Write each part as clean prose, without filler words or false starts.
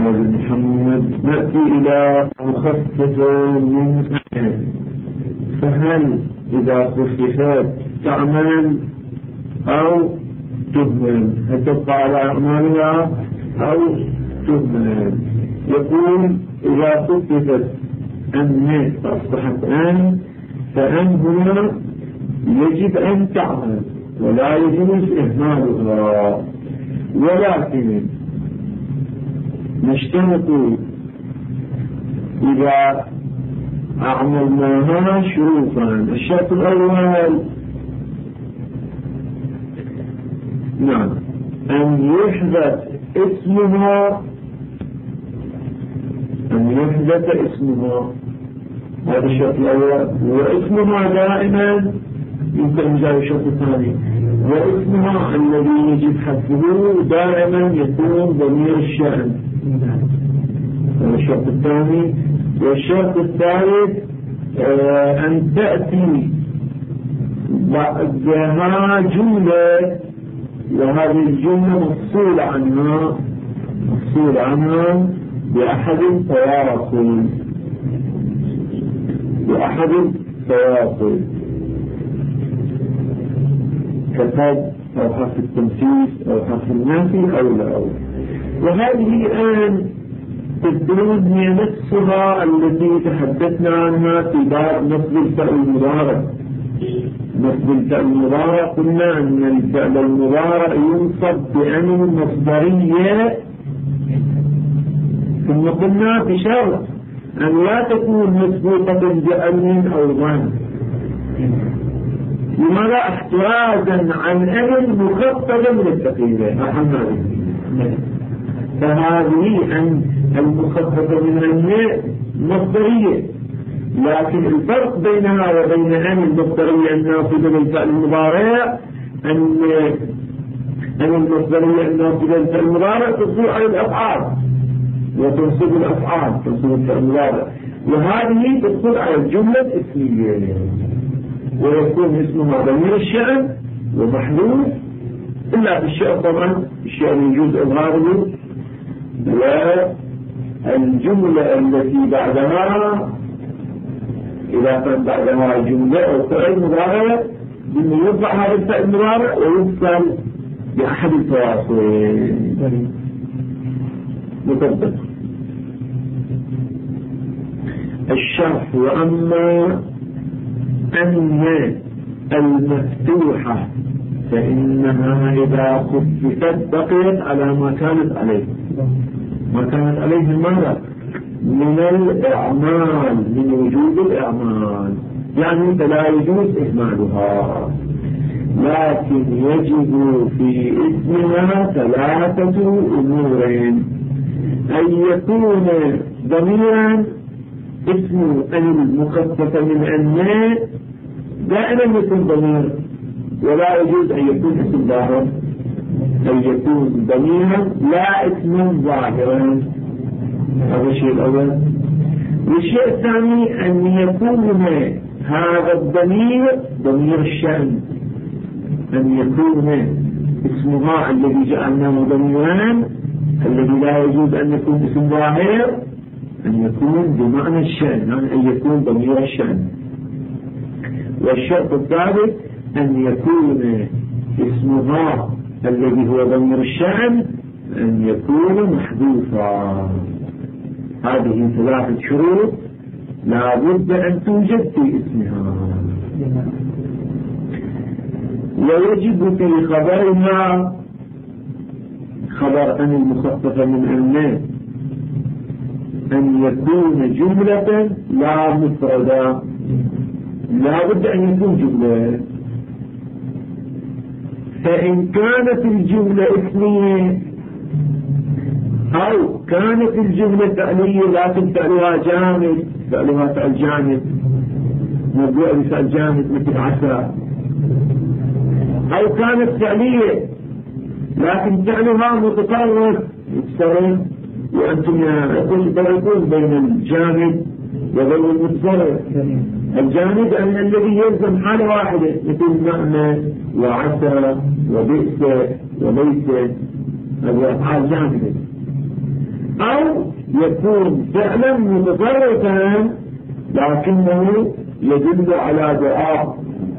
آل محمد. نأتي إلى مخففة من أن، فهل إذا خففت تعمل أو تهمل؟ هل تبقى على أعمالها أو تهمل؟ يقول إذا خففت أن أصبحت أن، فأن هنا يجب أن تعمل ولا يجوز إهمالها، ولكن نشترط إذا أعملناها شروطا. الشرط الأول نعم أن يحدث اسمها، أن يحدث اسمها، هذا الشرط الأول. واسمها دائما يمكن جاء الشرط الثاني، واسمها الذي يجب حذفه دائما يكون ضمير الشأن، هذا الشرط الثاني. والشرط الثالث أن تأتي بعدها جملة، وهذه الجملة مفصول عنها بأحد التواصل، كتب أو حرف التمثيل أو حرف النافي أو لا. وهذه الآن تدرون هي نفسها التي تحدثنا عنها في باب نصب الفعل المضارع. نصب الفعل المضارع قلنا أن الفعل المضارع ينصب بأن المصدرية، ثم قلنا بشرط أن لا تكون مسبوقة بأن أو ظن. لماذا؟ احترازا عن أن مخففة من الثقيلة. فهذه أن المخففة من أن مصدرية، لكن الفرق بينها وبين أن المصدرية الناصبة للفعل المضارع أن المصدرية الناصبة للفعل المضارع تصدر على الأفعال وتنصب الأفعال، تنصب الفعل المضارع، وهذه تصدر على الجملة الاسمية، ويكون اسمها ضمير الشأن ومحذوف إلا في الشأن. طبعا الشأن يجوز إظهاره، والجملة التي بعدها إذا كان بعدها جملة أو فعل مضارع بأنه يرفع هذا الفعل المضارع ويفصل بأحد التواصلين مطبق. الشرح: وأما أن المفتوحة فإنها إذا خففت بقيت على ما كانت عليه، المرة من الإعمال، من وجود الإعمال، يعني فلا يجوز إهمالها، لكن يجب في اسمها ثلاثة أمور: أن يكون ضميرا، اسم أن المخففة من أن دائما يكون ضمير، ولا يجوز أن يكون اسم ظاهر، أن يكون ضميرا لا اسما ظاهرا. هذا الشيء الأول. والشيء الثاني أن يكون هذا الضمير ضمير الشأن، أن يكون اسمها الذي جعلناه ضميرا الذي لا يجوز أن يكون اسم ظاهر، أن يكون بمعنى الشأن، يعني أن يكون ضمير الشأن. والشرط الثالث أن يكون اسمها الذي هو ضمير الشأن أن يكون محذوفا. هذه ثلاثة شروط لا بد أن توجد في اسمها. ويجب في خبرها، خبر أن المخففة من أن يكون جملة لا مفردة، لا بد أن يكون جملة. فإن كانت الجملة اسمية أو كانت الجملة فعلية لكن فعلها جامد، فعلها فعل جامد مبدوء بفعل جامد مثل عسى، أو كانت فعلية لكن فعلها متطرف متصرف، وأنتم تفرقون بين الجامد وبين المتصرف. الجامد أن الذي يلزم حالة واحدة مثل معنى وعسى وبئس وليس، هذه أفعال جامدة. أو يكون فعلا متصرفا لكنه يدل على دعاء.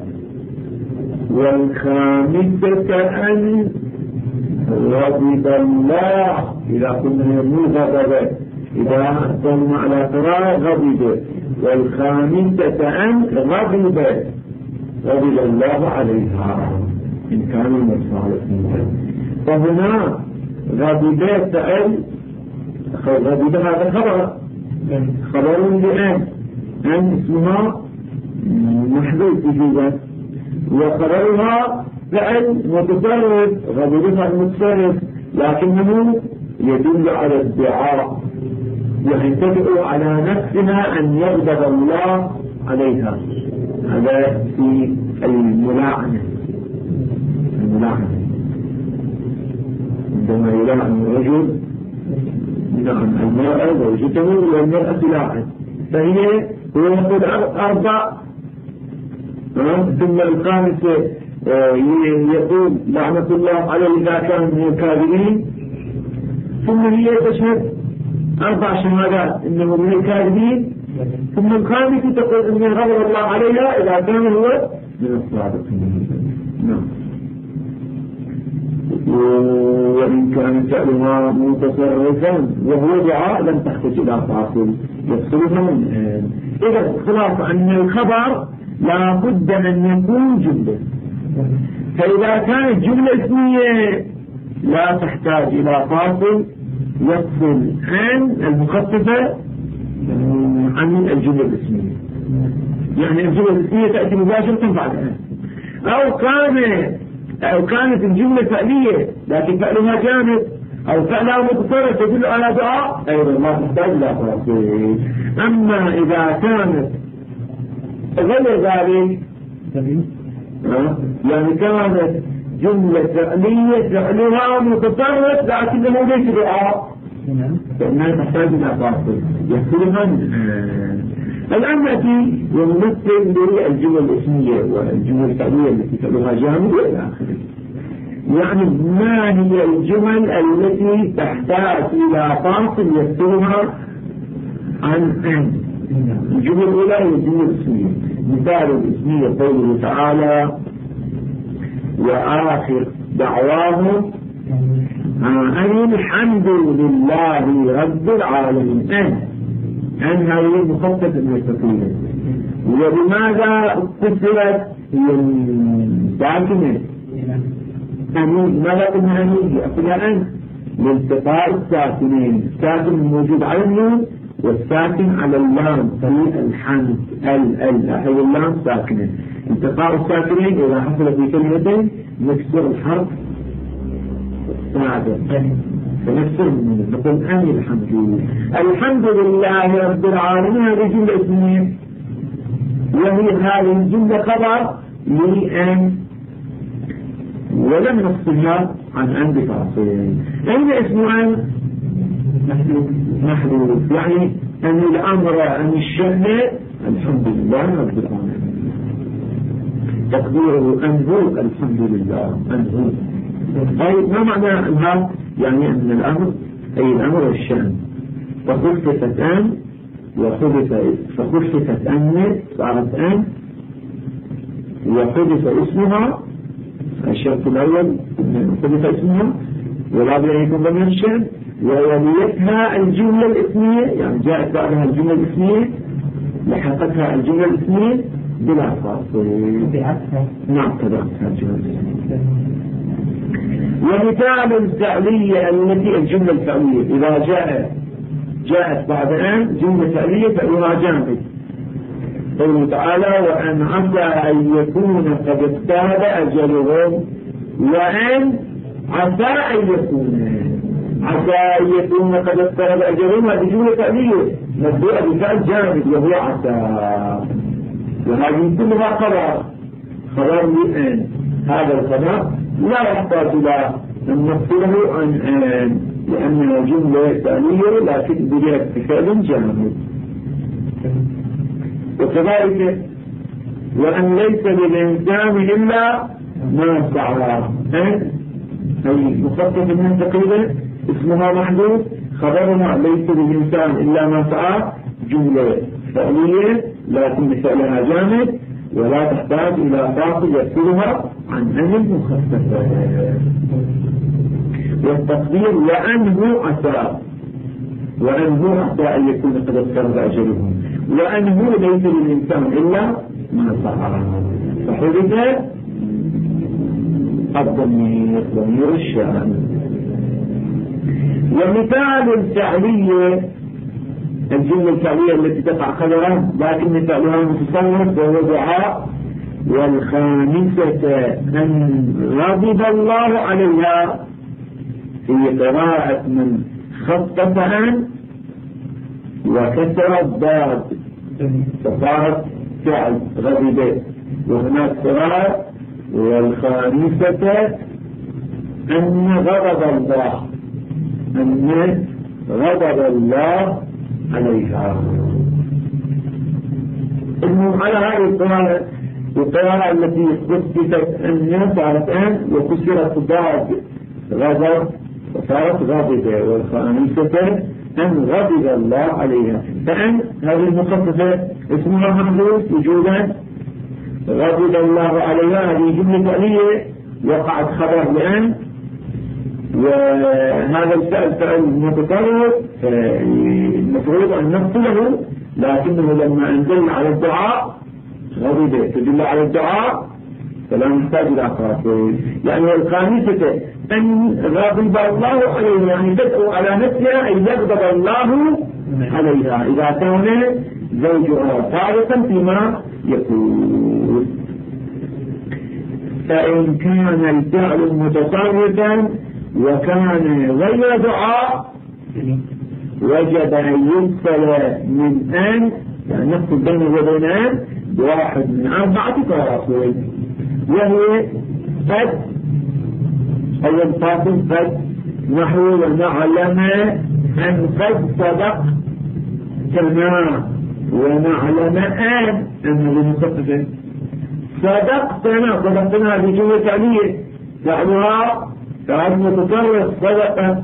والخامسة أن غضب الله، إذا كنا يرمي غضبه، إذا قلنا على ترى غضب. والخامسة أن غضب الله عليها إن كان المصالح منها. فهنا غضب سأل، غضب هذا خبر لأن اسمها محدود وجوبا، وخبرها فعل متصرف، غضبها المتصرف، لكنه يدل على الدعاء، يعني تدعو على نفسها أن يغضب الله عليها. هذا في الملاعنة. عندما يلاعن الرجل المرأة زوجته والمرأة تلاعن، هو يقول 4 ثم الخامسة يقول لعنة الله عليه إذا كان من الكاذبين، ثم هي تشهد 4 شهادات إنه من الكاذبين، ثم الخامسة تقول إن غضب الله عليها إذا كان هو من الصادقين. وإن كان فعلها متصرفا وهو دعاء لم تحتاج إلى فاصل يفصلها. إذا خلاص أن الخبر لا بد أن يكون جملة، فإذا كانت جملة اسمية لا تحتاج إلى فاصل يفصل عن المخففة عن الجملة الاسمية. يعني الجملة الاسمية تأتي مباشرة بعدها، أو كانت الجملة فعلية لكن فعلها جامد، أو فعلها متصرف تدل على دعاء، أيضا ما تحتاج إلى فاصل. أما إذا كانت غير ذلك يعني كانت جملة فعلية فعلها متصرف لكنه ليس دعاء، فإنها تحتاج إلى فاصل يحصلها. الآن نأتي ونمثل بالجمل الاسمية والجمل الفعلية التي فعلها جامد إلى آخره. يعني ما هي الجمل التي تحتاج إلى فاصل يفصلها عن أن؟ الجمل الأولى هي الجمل الاسمية. مثال الاسمية قوله تعالى وآخر دعواهم أن الحمد لله رب العالمين. أن هذه مخصصة من التقوية. ولماذا كسرت هي ساكنة؟ ماذا قلنا أمين؟ أقولها أن لالتقاء الساكنين، الساكن موجود على النون والساكن على اللام، في الحمد أي اللام ساكنة. التقاء الساكنين إذا حصل في كلمتين نكسر الحرف السابق فنكسر منه، نقول أن الحمد لله رب العالمين. هذه جملة اسمية، وهي هذه الجملة خبر لأن ولم نفصلها عن أن بفاصل. أين اسم أن؟ محدود، يعني أن الأمر أن الشأن الحمد لله رب العالمين. تقديره أنه الحمد لله أنه. أي ما معنى هذا؟ يعني أن الأمر أي الأمر والشأن. فخلفت أن فخلفت أن صارت أن، وحدث اسمها الشرط الأول حدث اسمها ولا يكون ضمن الشأن، ووليتها الجملة الاسمية، يعني جاءت بعدها الجملة الاسمية لحقتها الجملة الاسمية بلا فاصل. نعم تبعتها الجملة الاسمية. ومثال الفعلية التي الجملة الفعلية إذا جاءت بعد أن جملة فعلية فعلها جامد. قوله تعالى وأن عسى أن يكون قد اقترب أجلهم، وأن عسى أن يكون قد اقترب أجلهم. هذه جملة فعلية مبدوءة بفعل جامد وهو عسى، وهذه كلها خبر لأن. هذا الخبر لا يحتاج إلى أن نفصله عن أن، لأنها جملة فعلية لكن بجهة بفعل جامد. وكذلك وأن ليس للإنسان إلا ما سعى، أي مخصص من تقريبا اسمها محدود خبرنا ليس للإنسان إلا ما سعى جملة فعلية لكن فعلها جامد ولا تحتاج إلى فاصل يفصلها عن أن المخففة. والتقدير وأنه عسى أن يكون قد اقترب أجلهم، وأنه ليس للإنسان إلا ما سعى، فحدث الضمير ضمير الشأن. ومثال الفعلية الجملة الفعلية التي تقع خبرا لكن فعلها متصرف وهو دعاء. والخامسة أن غضب الله عليها في قراءة من خفف عن وكسر الضاد فصارت فعل غضب، وهناك قراءة والخامسة أن غضب الله عليها. المهم على هذه القراءة التي خففت أن صارت أن وكسرت الضاد غضب وصارت غضبة، والخامسة أن غضب الله عليها. فأن هذه المخففة اسمها محذوف وجودا، غضب الله عليها هذه جملة فعلية وقعت خبر لأن، وهذا الفعل فعل متكرر المفروض أن نفصله، لكنه لما أنزل على الدعاء غضب تدل على الدعاء فلا نحتاج إلى فاصل. لأن الخامسة أن غضب الله عليها يعني تدعو على نفسها أن يغضب الله عليها إذا كان زوجها صادقا فيما يقول. فإن كان الفعل متصرفا وكان غير دعاء وجب أن يفصل من أن، يعني نفصل بينه وبين أن بواحد من 4 فواصل، وهي قد أول فاصل قد نحو ونعلم أن قد صدقتنا ونعلم أن لمخففة صدقتنا بجملة فعلية فعلها فعل متصرف صدقة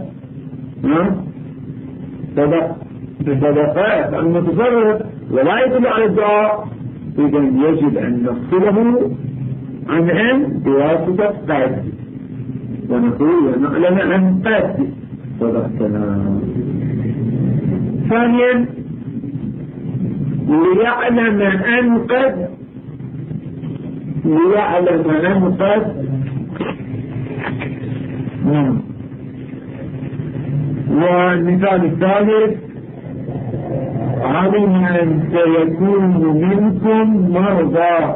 صدقات المتصرف ولا يدل على الدعاء، إذن يجب أن نفصله عن أن بواسطة قد، ونقول ونعلم أن قد صدقتنا. ثانيا ليعلم أن قد والمثال الثالث علم أن سيكون منكم مرضى.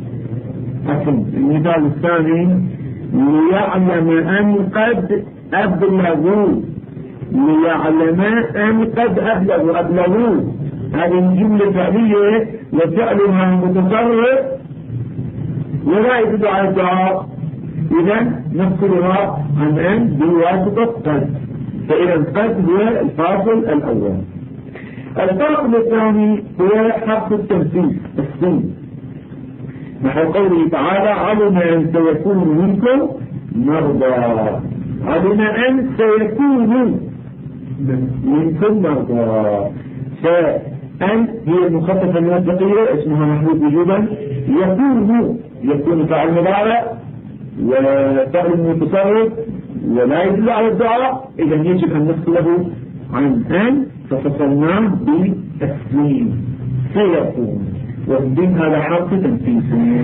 المثال الثاني ليعلم أن قد أبلغوا، ليعلم أن قد أبلغوا هذه الجملة فعلية وفعلها متصرف ولا يدل على الدعاء، إذن نفصلها عن أن بواسطة قد. فإذا قد هو الفاصل الأول. الفاصل الثاني هو حرف التمثيل السين، نحو قوله تعالى علم أن سيكون منكم مرضى، علم أن سيكون منكم مرضى. فأن هي المخففة المنطقية اسمها محذوف وجوبا، يكون فعل مضارع وفعل متصرف ولا يدل على الدعاء، إذا يجب أن نفصله عن أن ففصلناه بالتسليم سيكون، والدين هذا حرف تنفيذ.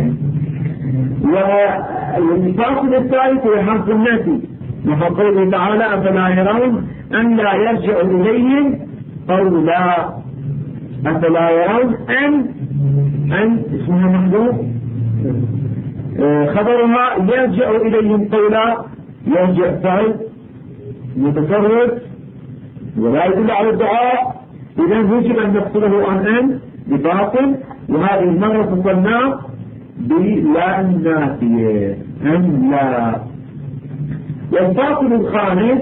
والفاصل الثالث هو حرف النفي، نحو قوله تعالى أفلا يرون أن لا يرجع إليهم قولا، أفلا يرون أن اسمها محذوف خبرها يرجع إليهم قولا، يرجع فعل متصرف ولا يدل على الدعاء، إذا يجب أن نفصله عن أن بفاصل، وهذه المرة فصلناه بلا النافية أن لا. والفاصل الخامس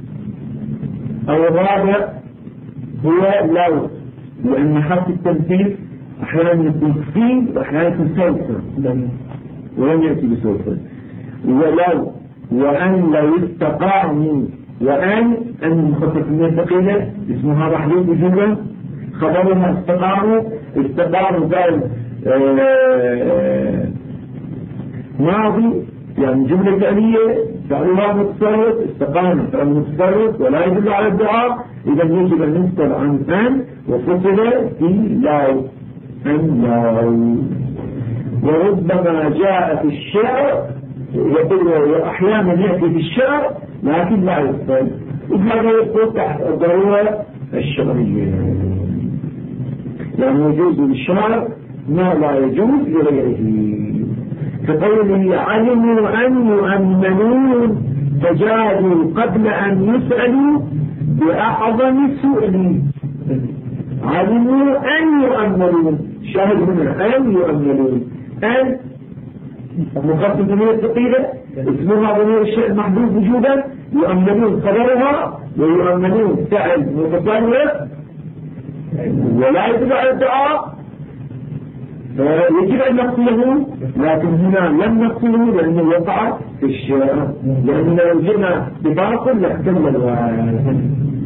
أو الرابع هو لو، لأن حرف التمثيل أحيانا يكون فيه وأحيانا يكون سوفا ولم يأتي بسوفا. ولو وأن لو استقاموا وأن المخفف من الثقيلة اسمها محذوف وجوبا، خبرها استقاموا قال ماضي يعني جملة فعلية فعلها متصرف، استقام فعل متصرف ولا يدل على الدعاء، إذا يجب أن نسأل عن أن وفصل في لاو أن لاو. وربما جاء في الشعر يقول وأحيانا يأتي في الشعر لكن لا يفصل، وهذا يقول تحت الضرورة الشرعية، يعني يجوز للشعر ما لا يجوز لغيره، كقوله علموا أن يؤمنون فجادوا قبل أن يسألوا بأعظم سؤال. علموا أن يؤمنون، شاهد هنا أن يؤمنون، أن مخفف من الثقيلة اسمها ضمير الشيء المحذوف وجوبا، يؤمنون خبرها ويؤمنون فعل متصرف ولا يدل على الدعاء، يجب أن نقتله، لكن هنا لم نقتله لأنه وقع في الشارع، لأننا لو جئنا بباطل لاحتمل الواحد.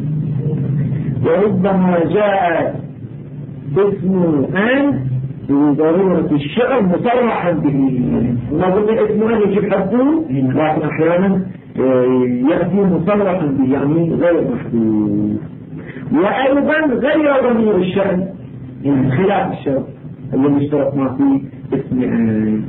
وربما جاء اسم أن في ضرورة الشعر مصرحا به، ما ضمن اسم أن يجب حذفه، لكن أحيانا يأتي مصرحا به يعني غير محذوف. وأيضا غير ضمير الشأن يعني خلاف الشرط الذي اشترطنا في اسم أن،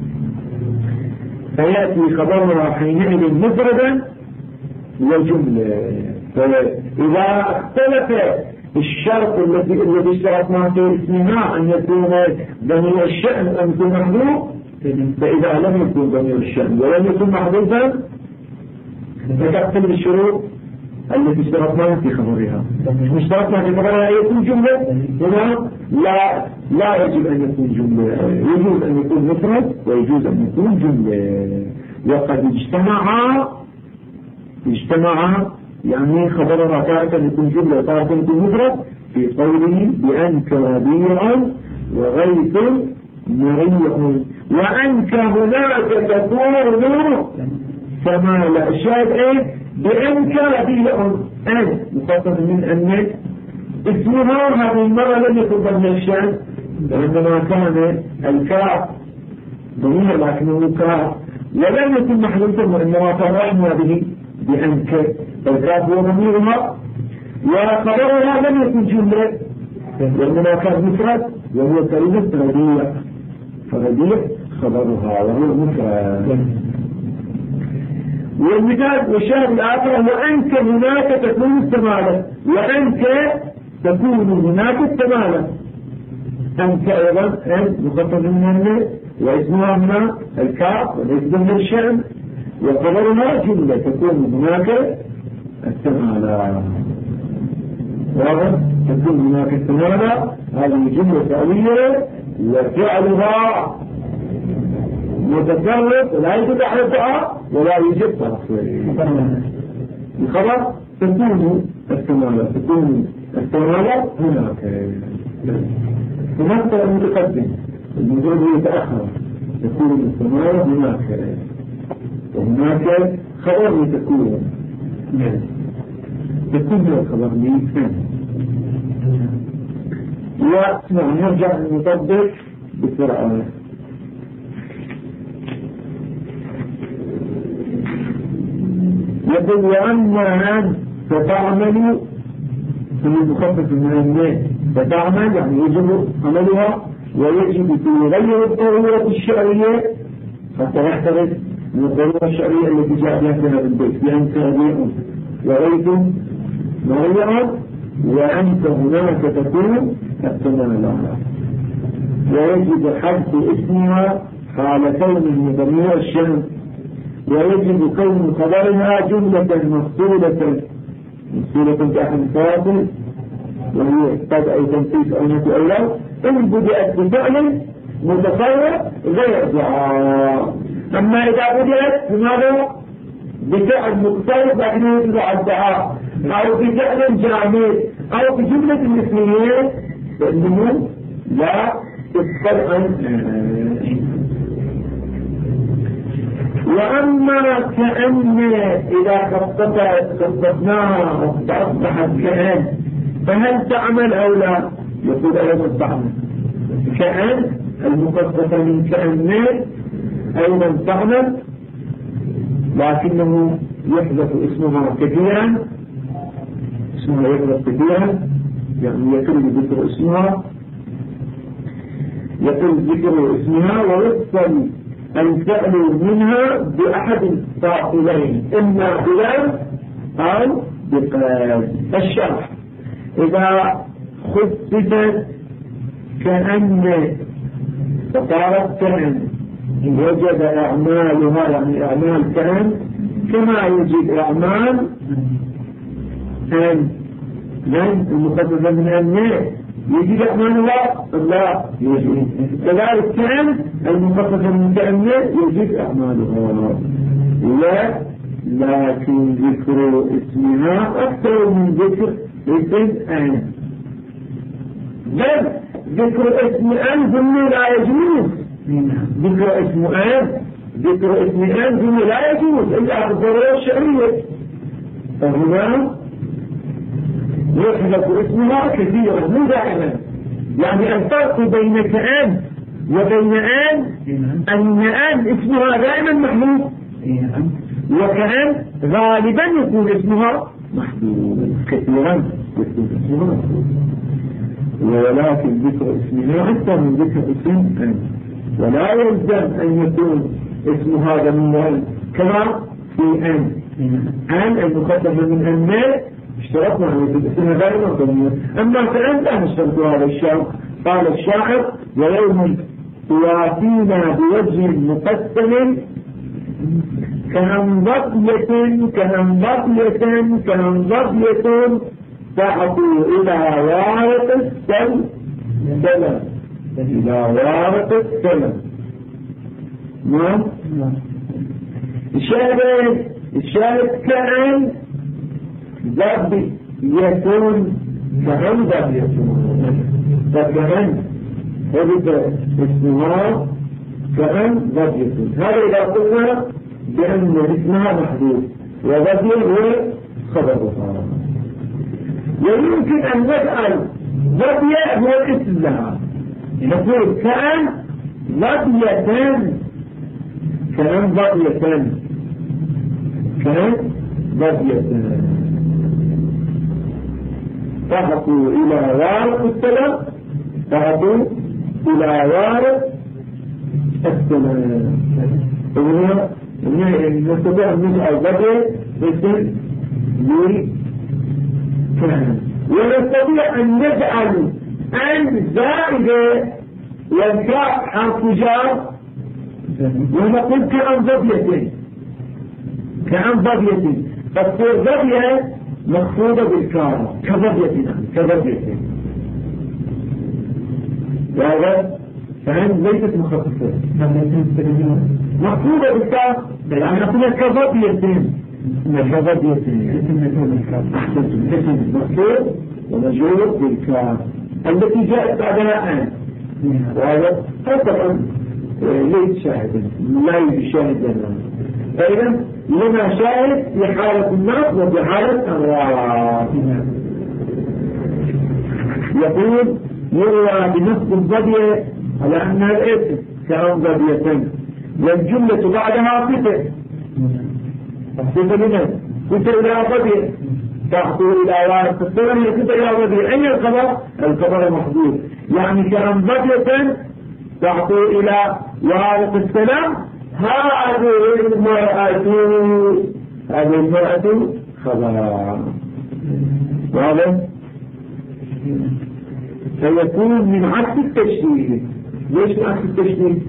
فيأتي خبرها حينئذ مفردا وجملة. فإذا اختلف الشرط الذي اشترطنا في اسمها أن يكون ضمير الشأن أن يكون محذوف، فإذا لم يكن ضمير الشأن ولم يكن محذوفا فتختلف الشروط التي اشترطناها في خبرها. اشترطنا في خبرها يكون جملة، هنا لا يجب أن يكون جملة، يجوز أن يكون مفرد ويجوز أن يكون جملة. وقد اجتمع يعني خبرها تارة يكون جملة وتارة يكون مفرد في قوله بأنك ربيع وغيث مريع، وأنك هناك تكون فما لا شاهد ايه بأنك ربيع، أن مخاطب من أن اسمها هذه المرة لم يكن ضمن الشأن، وإنما كان الكاف ضمير لكنه كاف ولم يكن محذوفا، وإنما فرحنا به بأنك، الكاف هو ضميرها، وخبرها لم يكن جملة وإنما كان مفرد وهو كلمة ربيع، فربيع خبرها وهو مفرد. والمثال والشاهد الآخر وأنك هناك تكون السمالة، وأنك تكون هناك السمالة، أنك أيضا أن مخفف من واسمها هنا الكاف وليس ضمن الشأن، وخبرها جملة تكون هناك السمالة، واضح؟ تكون هناك السمالة هذه جملة فعلية وفعلها متصرف ولا يجب على الدعاء ولا يجب تأخير. الخبر تكون السمالة هناك المتقدم الموجود يتأخر، تكون السمالة هناك، وهناك خبر تكون الخبر لي. ونرجع نطبق بسرعة. يقول وأما أن فتعمل في المخفف من الناس، فتعمل يعني يجب عملها ويجب في غير الضرورة الشرعية حتى يحترز من الضرورة الشرعية التي جاء بها في هذا البيت، بأنك ربيع وغيث مريع وأنت هناك تكون السمالة، ويجب حذف اسمها حال كونه ضمير الشمس، ويجب كون خبرها جملة مفصولة كأحد فاصل وهي اقتضى أي تنفيذ أو نفي أو لا، إن بدأت بفعل متصور غير دعاء. أما إذا بدأت بماذا؟ بفعل متصور لكنه يدل على الدعاء، أو بفعل جامد أو بجملة اسمية، فإنه لا تفصل عن وأما كأن إذا خططناها وأصبحت كأن فهل تعمل أو لا؟ يقول أيضا تعمل. كأن المخصصة من كأن أيضا تعمل، لكنه يحدث اسمها كثيرا، اسمها يحدث كثيرا، يعني يقل ذكر اسمها، ويفصل الفعل منها بأحد الفاعلين، إما بلام أو بقيد. الشرح: إذا خففت كأن فقالت كأن وجد أعمالها، يعني أعمال كأن كما يوجد أعمال أن لن المخففة من أن يجب أعمالها لا يجب، كذلك كأن المخففة من كأن يجب أعمالها لا، لكن ذكر اسمها أكثر من ذكر اسم أن، بل ذكر اسم أن ثم لا يجوز. ذكر اسم أن ثم لا يجوز إلا بالضرورة الشرعية، فهنا يحدث اسمها كثيرا مو دائما. يعني الفرق بين كأن وبين أن اسمها دائما محدود، وكأن غالبا يكون اسمها محدود، كثيرا يكون اسمها محدود، ولكن ذكر اسمها أكثر من ذكر اسم أن، ولا يلزم أن يكون اسم هذا من كما في أن المخفف من أن اشترطنا أن يكون اسمها دائما ضمير. أما كأن لا نشترط هذا الشرط. قال الشاعر: ويوم توافينا بوجه مقسم كأن ضبية تعطوا إلى وارق السلم، نعم. الشاهد كأن ضبية فكأن هذا اسمها كأن ضبية. هذا إذا قلنا بأن اسمها محدود وضبية هو خبرها. ويمكن أن نسأل ضبية هو الاسم لها، نقول كأن ضبية فهطوا إلى وارق السلام، نستطيع أن نسأل ضبية باسم كان، ونستطيع أن نجعل أن زائدة والكاف حرف جار ونقول كأن ضبية فتصير ضبية مخفوضة بالكاف كضبية وهذا فهم ليست مخففة مخفوضة بالكاف، يعني نقول كضبية اسم مخفوض ومجرور بالكاف التي جاءت بعدها أن، وهذا طبعا ليس شاهدا لا يشاهد لنا. فإذا لنا شاهد في حالة الناس وفي حالة الرواة. يقول: يروى بنصب الضبية على أنها الاسم كأن ضبية، والجملة بعدها صفة لمن؟ كنت إلى ضبية تحصل إلى وارث السلام، كنت إلى ضبية. أي الخبر محدود، يعني كأن ضبية تحصل إلى وارث السلام. هذه المرأة خبر، واضح؟ فيكون من عكس التشديد. ليش من عكس التشديد؟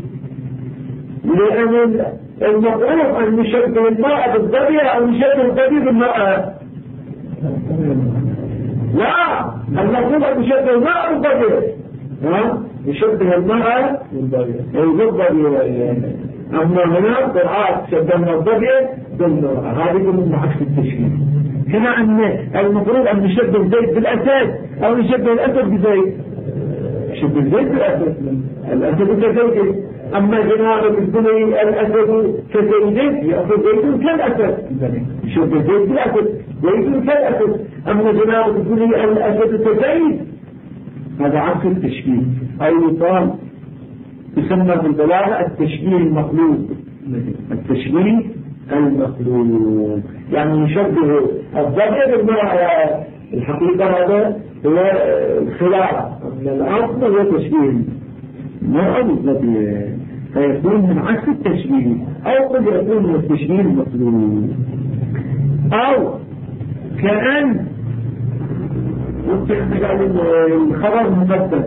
لأن المفروض أن نشبه المرأة بالضبية أو نشبه الضبية بالمرأة. لا، المفروض أن نشبه المرأة بالضبية، نشبه المرأة بالضبية. أما هنا قرآن شبهنا الضبية بالمرأة، هذه من عكس التشبيه. هنا أن المفروض أن نشبه زيد بالأسد أو نشبه الأسد بزيد. نشبه زيد بالأسد، الأسد بزيد أما جنابة الدنيا الأسد كزيد يأخذ زيد كالأسد شوف زيد بالأسد زيد كالأسد. أما جنابة الدنيا الأسد كزيد هذا عكس التشبيه. أيضا يسمى بالبلاغة التشبيه المقلوب. التشبيه المقلوب يعني يشبه الضبع بالمرأة. الحقيقة هذا هو الخلاع من الأصل هو تشبيه المرأة بالضبع فيكون من عكس التشبيه أو قد يكون من التشبيه المقلوب أو كأن الخبر مقدم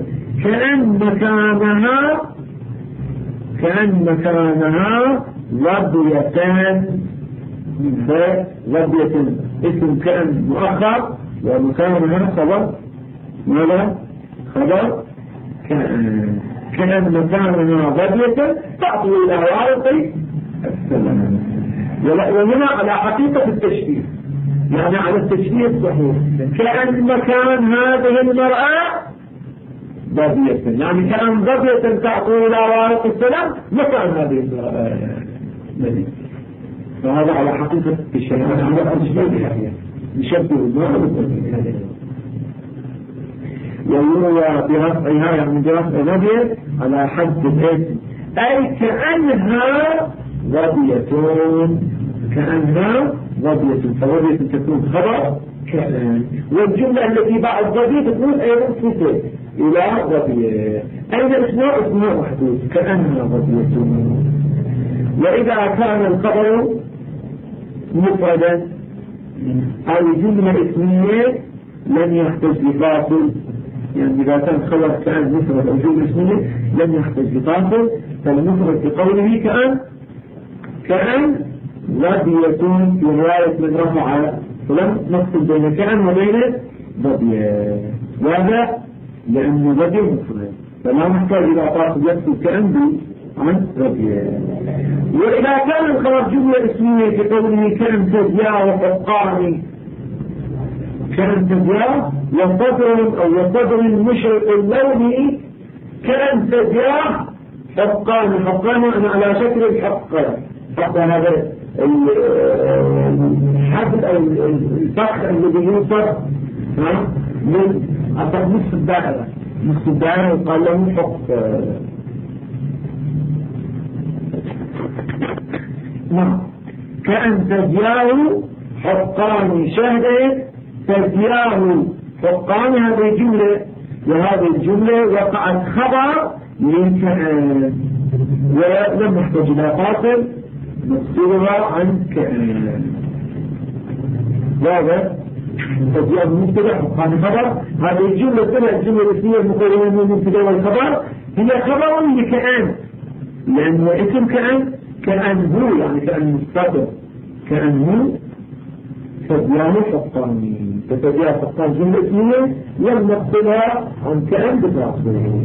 كأن مكانها ربيتان ربية اسم كأن مؤخر ومكانها خبر ماذا خبر كأن مكانها ربية تعطي إلى وارث السلام. وهنا على حقيقة التشبيه يعني على التشبيه الصحيح كأن مكان هذه المرأة ضبية يعني كأن ضبية تعطي إلى وارث السلام مكان هذه المرأة. فهذا على حقيقة الشيء على التشبيه يشبه المرأة ويروى برفعها يعني برفع ضبية على حد الاسم أي كأنها ضبية فضبية تكون خبر كأن والجملة التي بعد ضبية تكون أيضا صفة إلى ضبية أين اسمها محدود كأنها ضبية. وإذا كان الخبر مفردا أو جملة اسمية لن يحتاج لفاصل يعني إذا كان خبر كأن مفرد أو جملة اسمية لن يحتاج لفاصل فالمفرد بقوله كأن ضبية في رواية من رفع فلم نفصل بين كأن وبين ضبية وهذا لأن ضبية مفرد فلا نحتاج إلى فاصل يفصل كأن عن ضبية. وإذا كان الخبر جملة اسمية في قوله كأن تزياء وفقاني كأن تزياء وصدر مشرق اللون كأن تزياء حقاني أنا على شكل الحق هذا الحبل أو الفخ الذي يوصف من أصل نصف الدائرة وقال له حق كأن تزياه حقان شهده تزياه حقان هذه الجملة وهذه الجملة وقعت خبر من كأن ولم نحتاج إلى فاصل نفصلها عن كأن. هذا تزياه مبتدأ حقان خبر هذه الجملة كلها الجملة الاسمية المكونة من المبتدأ والخبر هي خبر لكأن لأن اسم كأنه يعني كأن مستقر كأنه تزياه حقان فتزياه حقان جملة اسمية لم نفصلها عن كأن بفاصل.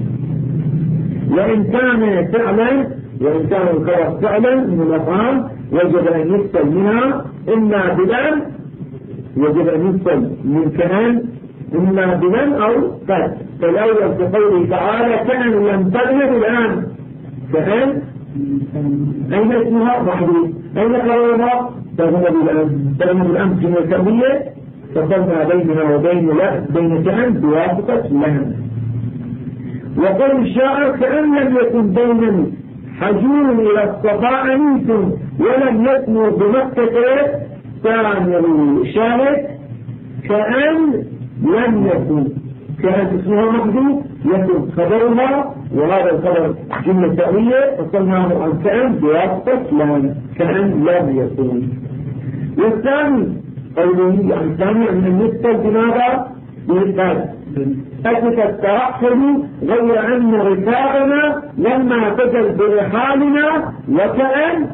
وإن كان الخبر فعلا من الأفعال وجب أن يفصل منها إما بلان وجب أن يفصل من كأن إما بلان أو قد. فالأول في قوله تعالى كأن لم تغلب الآن كأن أين اسمها محدود أين قررها تغلب الآن جملة كأنية فصلنا بينها بين كأن بواسطة لن. وقال الشاعر كأن لم يكن بيننا حجون إلى الصفاء أنيس ولم يكن بمكة سامر شاهد كأن لم يكن كانت اسمها محدود يكن خبرها وهذا الخبر جملة تأوية فصلناه عن كأن بواسطة لن كأن لم يكن. والثاني قوله يعني الثاني أن المثل بماذا؟ بالقلب أجد الترحل غير أن ركابنا لما تزل برحالنا وكأن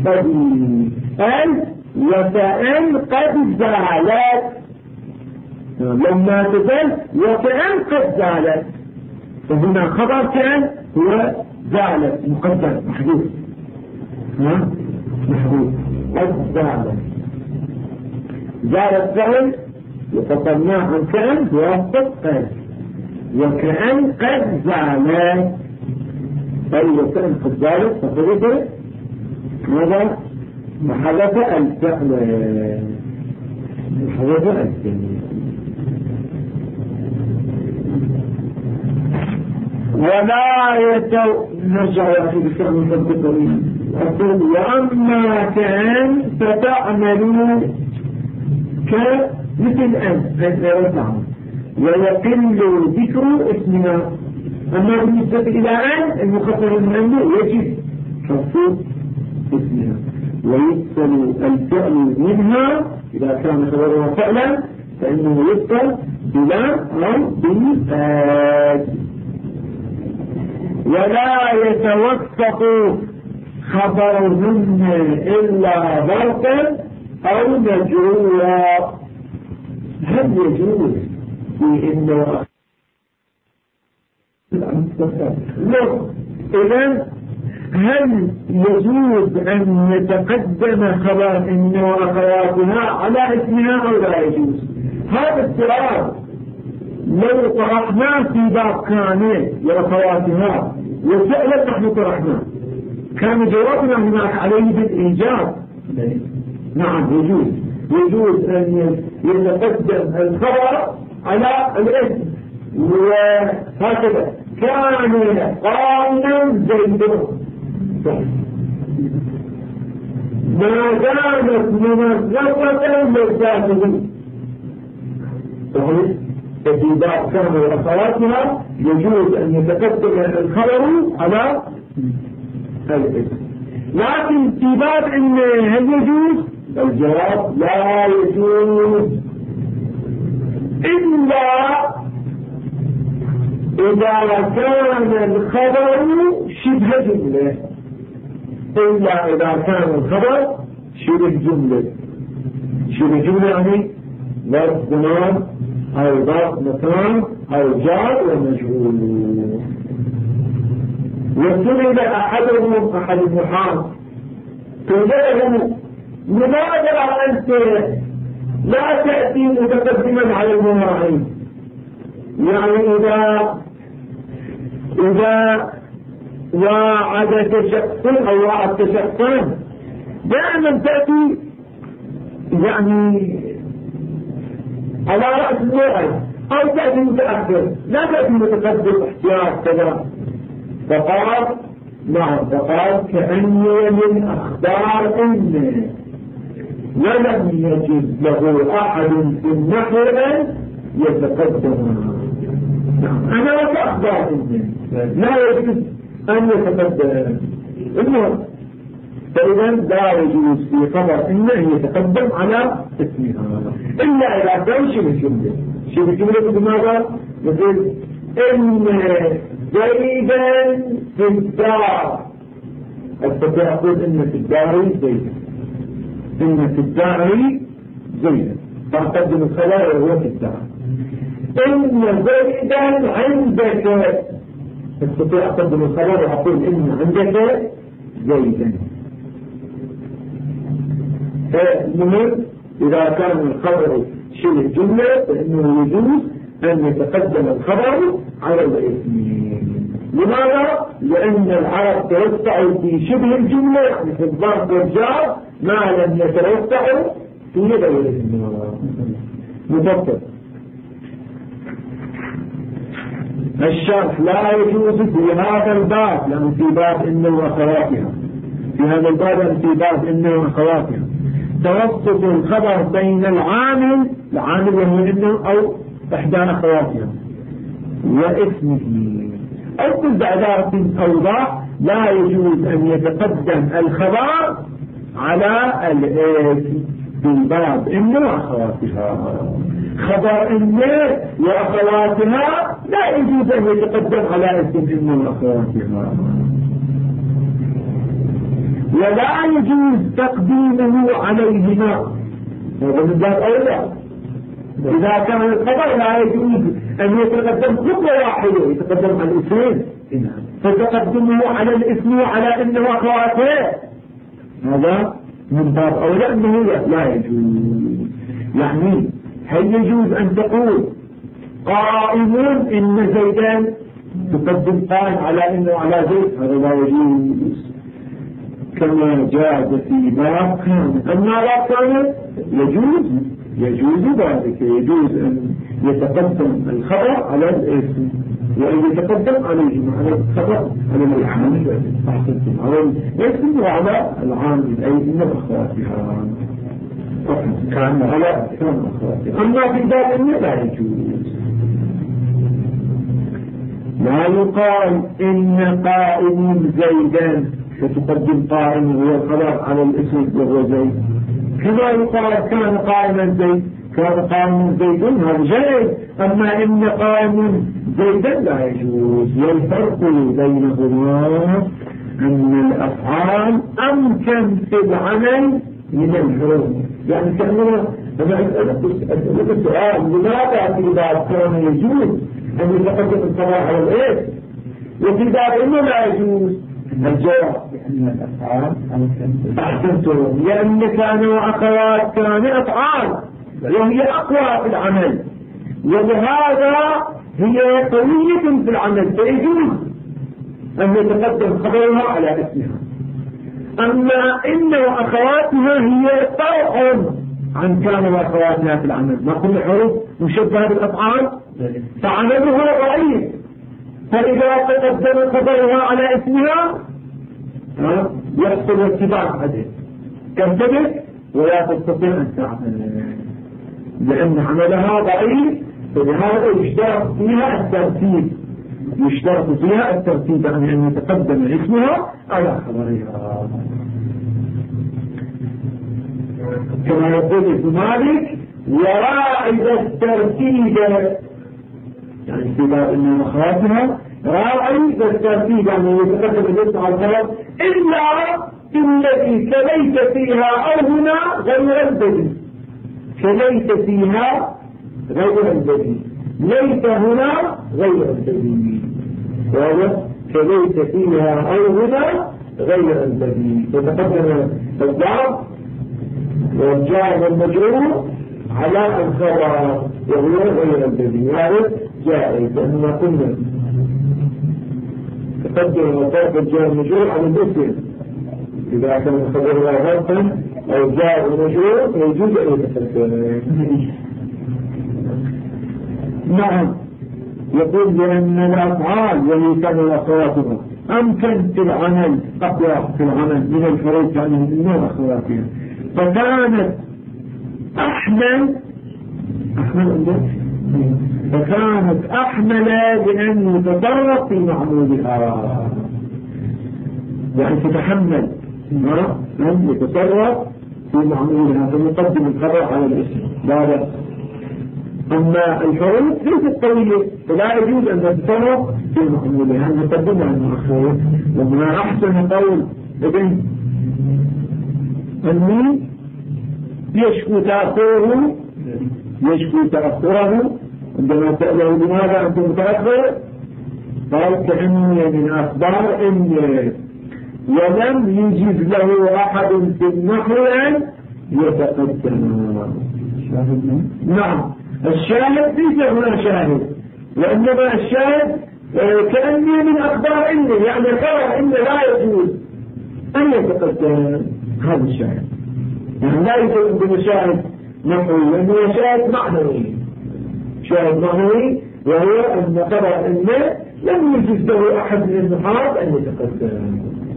وكأن قد زالت لما تزل وكأن قد زالت فهنا خبر كأن هو زالت مقدر محدود قد زالت فعل وفصلناه عن كأن بواسطة قد وكأن قد زالت بل وكان قد ذلك فقلت ماذا؟ محدث الفعل محدث الفعل. ولا نرجع يا أخي بفعل مصدقين أقول وأما كان فتعمل كمثل أن ويقل ذكر اسمها. أما بالنسبة إلى أن المخفف من أنه يجب حفظ اسمها ويفصل الفعل منها إذا كان خبرها فعلا فإنه يفصل بلا أو بالآد. ولا يتوثق خبرهن إلا ظرفا أو مجرورا. هل يجوز في إنه إذن هل يجوز أن يتقدم خبر إن وأخواتها على اسمها أو لا يجوز؟ هذا السؤال لو طرحناه في باب كامل وأخواتها وسألت نحن طرحناه كان جوابنا هناك عليه بالإيجاب. نعم يجوز أن يتقدم الخبر على الاسم وهكذا كان قائما زيد ما كانت منظمة لذاته صحيح. ففي باب كان وأخواتها يجوز أن يتقدم الخبر على الاسم. لكن في باب إن هل يجوز؟ الجواب لا يجوز إلا إذا كان الخبر شبه جملة. إلا إذا كان الخبر شبه جملة. شبه جملة يعني ظرف زمان أو ظرف مكان أو جار ومجهول. وسئل أحد المحاضر قيل له لماذا أنت لا تأتي متقدما على المواعيد؟ يعني إذا وعدك شخص أو وعدت شخصان دائما تأتي يعني على رأس الموعد أو تأتي متأخر لا تأتي متقدم احتياط كذا. فقال نعم كأني من أخبار إنه ولم يجد له أحد في النحو أن يتقدم. أنا وكأخبار إنه لا يجد أن يتقدم المهم. فإذا لا يجوز في خبر إنه يتقدم على اسمها إلا إذا كان شبه جملة بماذا؟ مثل إن زيدا في الدار أستطيع أقول إن في الدار زيدا إن في الدار زيدا فأقدم الخبر وهو في الدار. إن زيدا عندك أستطيع أقدم الخبر وأقول إن عندك زيدا. فالمهم إذا كان الخبر شبه جملة فإنه يجوز أن يتقدم الخبر على الاسم. لماذا؟ لأن العرب توسعوا في شبه الجملة يعني في الضرب والجار ما لم يتوسعوا في غير الاسم. مفصل الشرح لا يجوز في هذا الباب لأنه في باب إنه وأخواتها في هذا الباب في باب إنه وأخواتها توسط الخبر بين العامل وهو إنه أو إحدى أخواتها واسمه أو كل بعبارة أوضح لا يجوز أن يتقدم الخبر على الاسم في باب إنه وأخواتها. خبر إنه وأخواتها لا يجوز أن يتقدم على اسم إنه وأخواتها. ولا يجوز تقديمه عليهما هذا من باب أولى. إذا كان الخبر لا يجوز أن يتقدم خطوة واحدة يتقدم على الاسمين فتقدمه على الاسم وعلى إنه وأخواته هذا من باب أولى أنه لا يجوز. يعني هل يجوز أن تقول قائمون إن زيدان تقدم قائم على انه على زيد، هذا لا يجوز كما جاز في باب كان. اما باب كان يجوز ذلك، يجوز ان يتقدم الخبر على الاسم وان يتقدم عليه على الخبر على العامل على الاسم وعلى العامل اي من اخواتها كان على كان اخواتها. اما في باب انه لا يجوز، لا يقال إن قائم زيدا فتقدم قائم وهو الخبر على الاسم وهو زيد، كما يقال كان قائما زيد، كان قائما زيد هذا جيد. أما إن قائم زيدا لا يجوز. والفرق بينهما أن الأفعال أمكن في العمل من الحروف. يعني كأنه أنا أسألك السؤال لماذا في باب كان يجوز أن يتقدم الخبر على الاسم وفي باب إنه لا يجوز؟ الجواب لأن الأفعال أحسنتم، لأن كان وأخوات كان أفعال وهي أقوى في العمل، ولهذا هي قوية في العمل فيجوز أن يتقدم خبرها على اسمها. أما إن وأخواتها هي طرح عن كان وأخواتها في العمل، ما كل حروف مشبهة بالأفعال فعملها ضعيف، فإذا تقدم خبرها على اسمها يحصل ارتباط عدل ترتبط ولا تستطيع أن تعمل لأن عملها ضعيف. فلهذا يشترط فيها الترتيب يعني أن يتقدم اسمها على خبرها، كما يقول ابن مالك وراعي الترتيب، يعني في باب ان اخواتها راعي الترتيب يعني يتقدم الاسم على الخبر الا التي كليت فيها او هنا غير البديل، كليت فيها غير البديل، ليت هنا غير البديل، كليت فيها او هنا غير البديل، يتقدم الضعف والجار والمجرور على الخبر وهو غير البديل، هذا جائز لأننا قلنا تقدم وطاق الجار والمجرور على الاسم إذا كان الخبر لا غلطا أو جار والمجرور يجوز أن يتقدم. نعم، يقول بأن الأفعال وهي كان أخواتها أمكن في العمل أقوى في العمل من الحروف يعني من أخواتها، فكانت أحمل بأن يتطرق في معمولها، يعني تتحمل أن يتطرق في معمولها فنقدم الخبر على الاسم لا بأس. أما الحروف ليست قوية فلا يجوز أن تتطرق في معمولها، أن نقدمها عن المأخوذ. وما أحسن قول ابن أني يشكو تأخره عندما سأله لماذا أنت متأخر قال كأني من أخبار إن ولم يجد له أحد في النحو أن يتقدم. نعم، الشاهد ليس هنا شاهد، وإنما الشاهد كأني من أخبار إني يعني خبر إن لا يجوز أن يتقدم، هذا الشاهد يعني لا يجوز بمشاهد نحوي لأنه شاهد معنوي وهو أن خبر إن لم يجوز له أحد من النحاة أن يتقدم.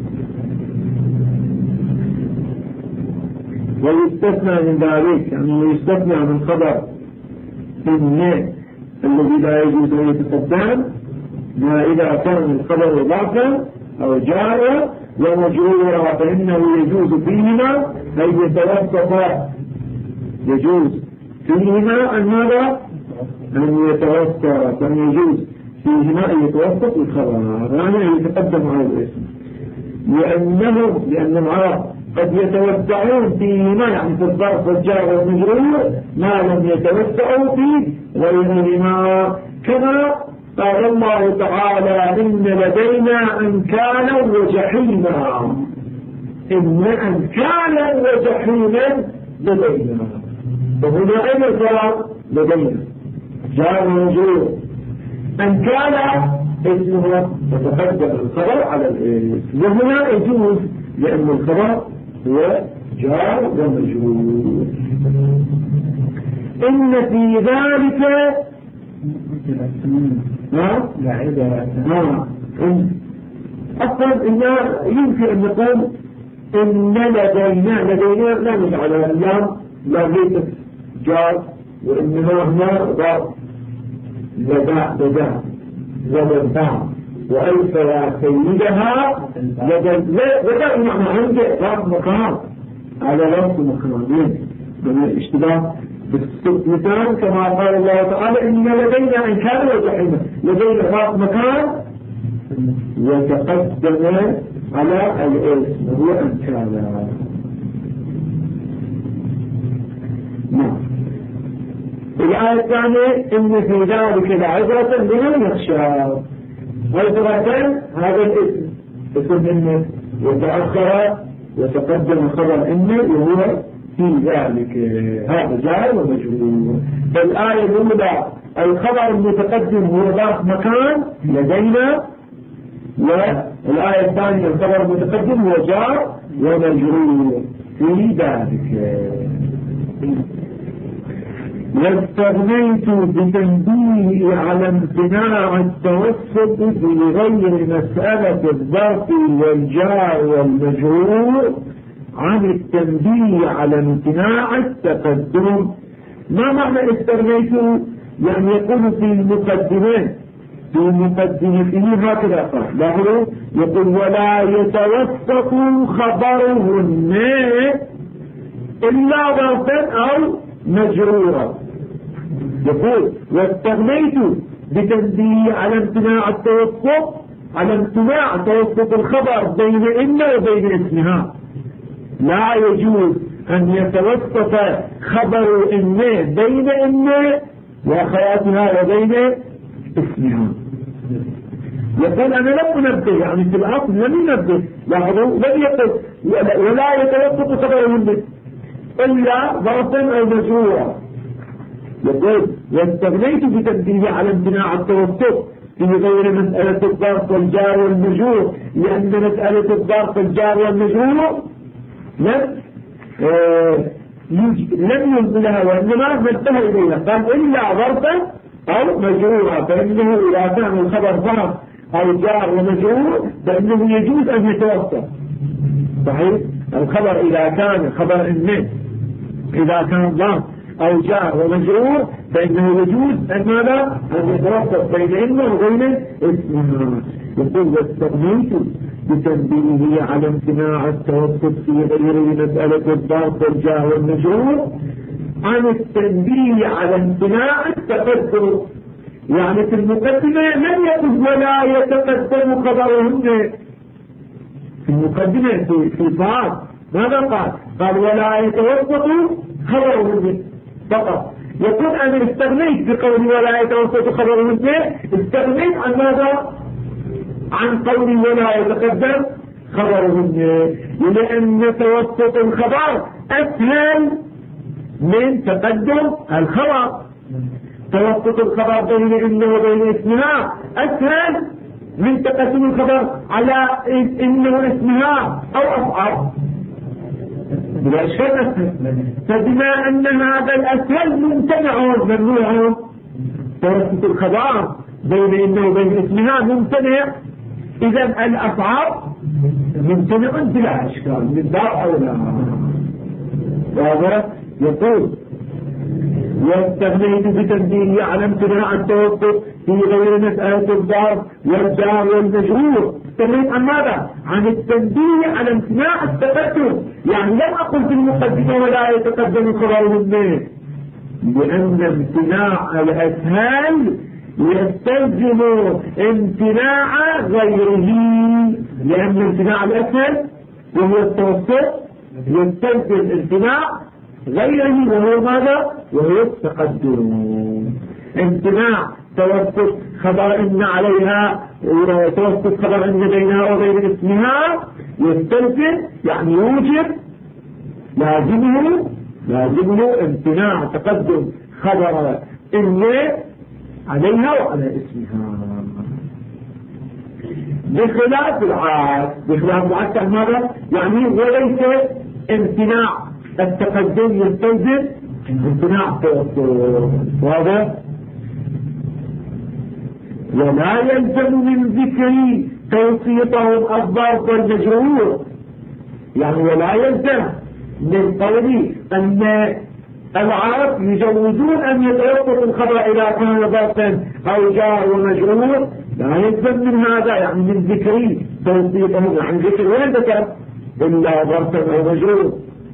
ويستثنى من ذلك يعني يستثنى من خبر إن الذي لا يجوز أن يتقدم ما إذا كان الخبر ضعفا أو جارا ومجرورا فإنه يجوز فيهما أن يتوسط، يجوز فيهما أن ماذا؟ أن يتوسط، أن يجوز فيهما أن يتوسط الخبر يعني يتقدم على الاسم، لأن العرب قد يتوسعون فيهما يعني في الظرف والجار والمجرور ما لم يتوسعوا في غيرهما، كما قال الله تعالى إن لدينا أنكالا وجحيما، إن أنكالا وجحيما لدينا، وهنا أين صار لدينا جار ومجرور، أنكالا اسمها تتقدم الخبر على الاسم، وهنا يجوز لأن الخبر هو جار ومجرور. إن في ذلك أصلا إن يمكن أن نقول إن لدينا لا نجعل اللام لا ليست جار، وإنما هنا ضار لدى ولدى وألف يا سيدها لدى معنى عندي ضار مكان على رأس مكانين من الاشتباه بالاستثناء كما قال الله تعالى إن لدينا إن كان وجحيما لدينا ضار مكان وتقدم على الاسم هو أن كان. نعم. الآية الثانية إن في ذلك لعبرة لمن يخشى. عبرة هذا الاسم اسم إنه وتأخر وتقدم خبر إنه وهو في ذلك هذا جار ومجرور. فالآية الأولى الخبر المتقدم هو ظرف مكان لدينا، والآية الثانية الخبر المتقدم هو جار ومجرور في ذلك. واستغنيت بتنبيه على امتناع التوسط في غير مسألة الظرف والجار والمجرور عن التنبيه على امتناع التقدم. ما معنى استغنيت؟ يعني يقول في المقدمات في مقدمته هكذا قال لاحظوا يقول ولا يتوسط خبرهن إلا ظرفا أو مجرورا. يقول واستغنيت بتنبيه على امتناع التوسط على امتناع توسط الخبر بين إن وبين اسمها. لا يجوز أن يتوسط خبر إن بين إن وأخواتها وبين اسمها. يقول أنا لم أنبه، يعني في الأصل لم ينبه، لاحظوا لم يقل ولا يتوسط خبرهن إلا ظرفا أو مجرورا. يقول واستغنيت بتنبيه على امتناع التوسط في غير مسألة الظرف والجار والمجرور، لأن مسألة الظرف والجار والمجرور لم ينزلها وإنما نبه إليها، قال إلا ظرفا أو مجرورا، فإنه إذا كان الخبر ظرف أو جار ومجرور فإنه يجوز أن يتوسط. صحيح؟ الخبر إذا كان خبر إن إذا كان ظرف أو جار ومجرور فإنه يجوز أن ماذا؟ أن يتوسط بين إن وبين اسمها. يقول واستغنيت بتنبيه على امتناع التوسط في غير مسألة الظرف والجار والمجرور عن التنبيه على امتناع التقدم. يعني في المقدمة لم يقل ولا يتقدم خبرهن، في المقدمة في صاد ماذا قال؟ قال ولا يتوسط خبرهن فقط. يقول أنا استغنيت بقول ولا يتوسط خبرهن، استغنيت عن ماذا؟ عن قول ولا يتقدم خبرهن، لأن توسط الخبر أسهل من تقدم الخبر. توسط الخبر بين إنه وبين اسمها أسهل من تقدم الخبر على إنه اسمها أو أصعب بلا شك أسهل. فبما أن هذا الأسهل ممتنع ممنوع، توسط الخبر بين إنه وبين اسمها ممتنع، إذا الأصعب ممتنع بلا أشكال من باب أولى. وهذا يقول واستغنيت بتنبيه على امتناع التوسط في غير مسألة الظرف والجار والمجرور. استغنيت عن ماذا؟ عن التنبيه على امتناع التقدم. يعني لم أقل في المقدمة ولا يتقدم خبرهن، لأن امتناع الأسهل يستلزم امتناع غيره، لأن امتناع الأسهل وهو التوسط يستلزم امتناع غيره وهو ماذا؟ وهو التقدم. امتناع توسط خبر إن عليها توسط خبر إن بينها وبين اسمها يستلزم يعني يوجب لازمه امتناع تقدم خبر إن عليها وعلى اسمها. بخلاف العكس ماذا؟ يعني وليس امتناع التقدم يستلزم امتناع التوسط. وهذا ولا يلزم من ذكر توسيطهم الضرب والمجرور، يعني ولا يلزم من قول أن العرب يجوزون أن يتوسط الخبر إذا كان ضربا أو جار ومجرور، لا يلزم من هذا يعني من ذكر توسيطهم، يعني ذكر وين ذكر إلا ضربا أو مجرور.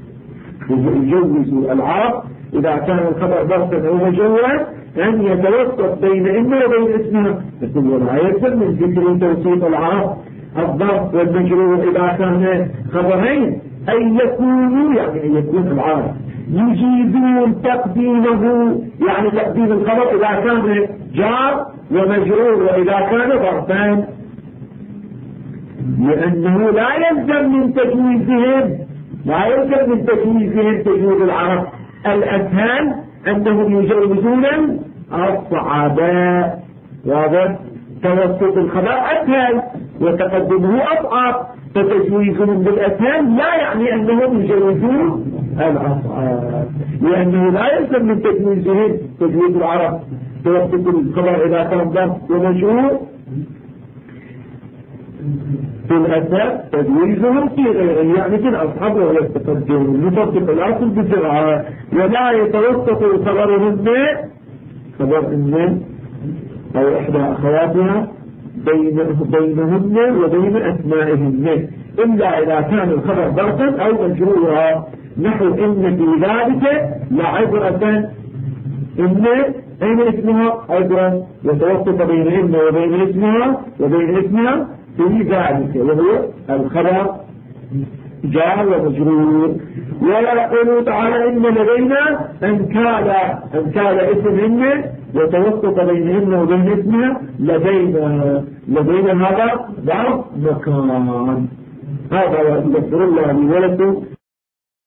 يجوز العرب إذا كان الخبر ضربا أو مجرورا أن يتوسط بين إنه وبين اسمه، يقول ولا يلزم من ذكر توسيط العرب الضرب والمجرور إذا كان خبرين أن يكونوا، يعني أن يكون العرب يجيدون تقديمه، يعني تقديم الخبر إذا كان جار ومجرور وإذا كان ضربان، لأنه لا يلزم من تجويزهم تجويز العرب الأسهل أنهم يجوزون الصعباء. واضح؟ توسط الخبر أسهل وتقدمه أصعب، فتجويزهم بالأسهل لا يعني أنهم يجوزون الأصعب، لأنه لا يلزم من تجويزهم تجويز العرب توسط الخبر إذا كان ضرب ومجرور في الأساس تجويزهم في غيره، يعني في الأصحاب ولا التقدم يطبق الأصل بسرعة، ولا يتوسط خبرهن خبر إن أو إحدى أخواتها بينهن وبين أسمائهن إلا إذا كان الخبر ضربا أو مجرورا، نحو إن في ذلك لعبرة، إن أين اسمها عبرة يتوسط بينهن وبين اسمها في ذلك، وهو الخبر جار ومجرور. ولا يقول تعالى إن لدينا أن كان اسم إن وتوسط بينهن وبين اسمها لدينا هذا ضرب مكان. هذا وأستغفر الله لي ولكم.